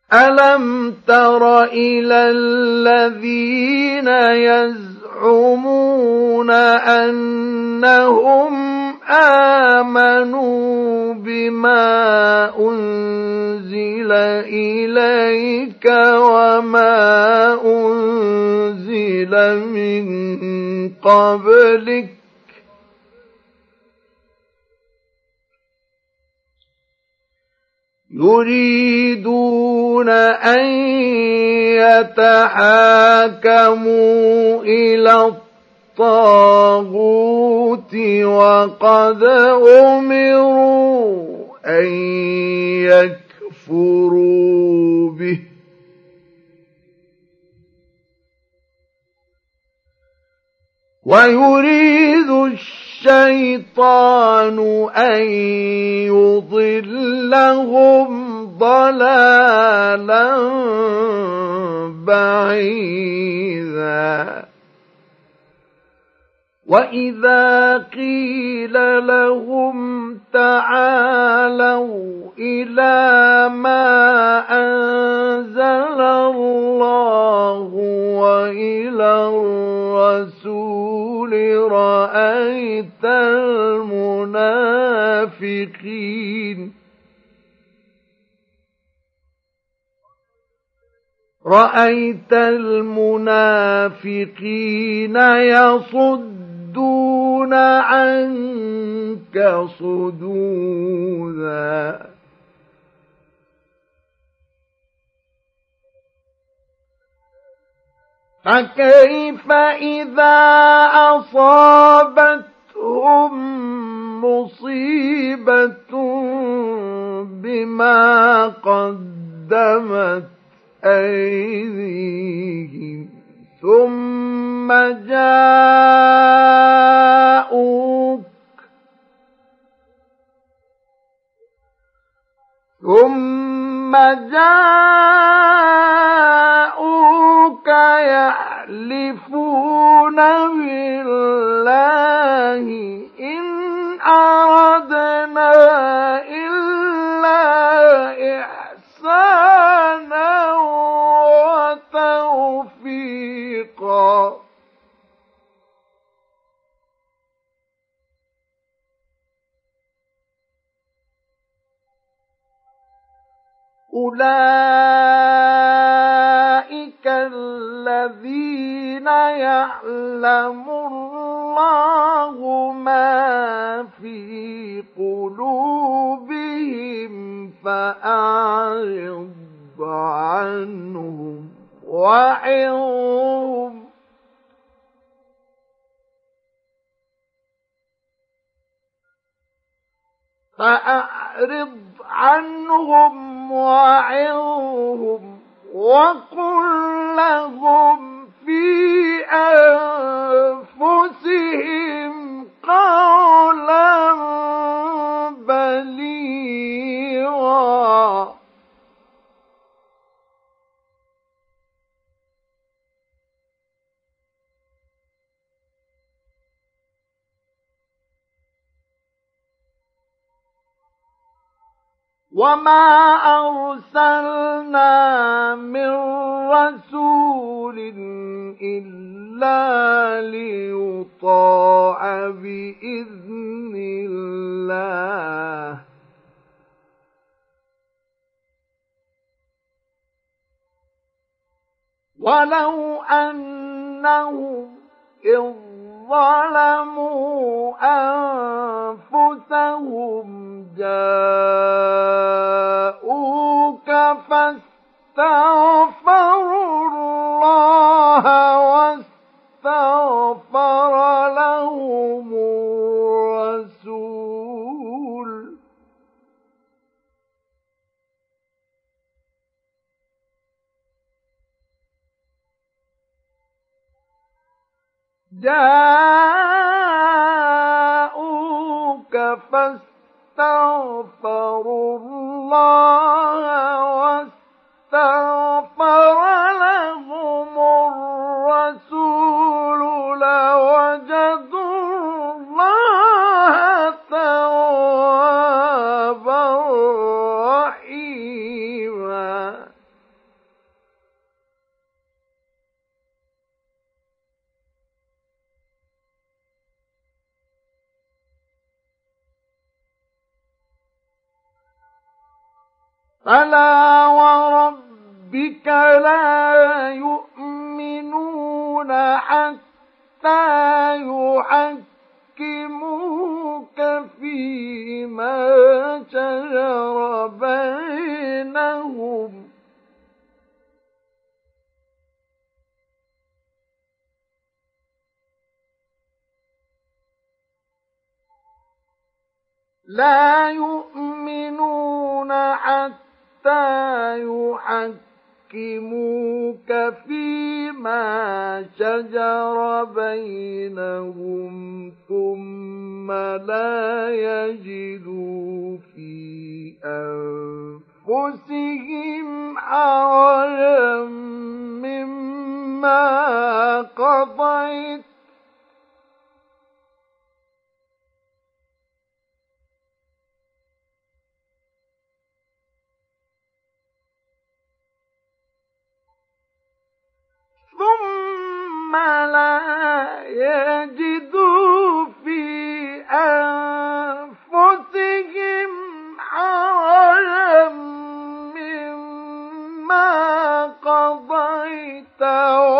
ألم تر إلى الذين يزعمون أنهم آمنوا بما أنزل إليك وما أنزل من قبلك يريدون أن يتحاكموا إلى الطاغوت وقد أمروا أن يكفروا به ويريد الشيطان أن يضلهم ضلالا بعيدا وإذا قيل لهم تعالوا إلى ما أنزل الله وإلى الرسول رأيت المنافقين يصدون عنك صدودا فكيف إذا أصابتهم مصيبة بما قدمت أيديهم ثم جاءوك يحلفون بالله إن أردنا إلا إحسانا وتوفيقا أولئك الذين يعلم الله ما في قلوبهم فأعرض عنهم وعظهم وعظهم وقل لهم في أنفسهم قولا بليغا وما أرسلنا من رسول إلا ليطاع بإذن الله ولو أنهم إذ ظلموا أنفسهم جاءوك فاستغفروا الله واستغفر لهم الرسول جاءوك فاستغفروا الله واستغفر لهم الرسول لوجدوا الله توابا رحيما فلا وربك لا يؤمنون حتى يحكموك فيما شجر بينهم لا يؤمنون حتى يحكموك فيما شجر بينهم ثم لا يجدوا في أنفسهم حرجا مما قضيت ثم لا يجدوا في أنفسهم حرجا مما قضيت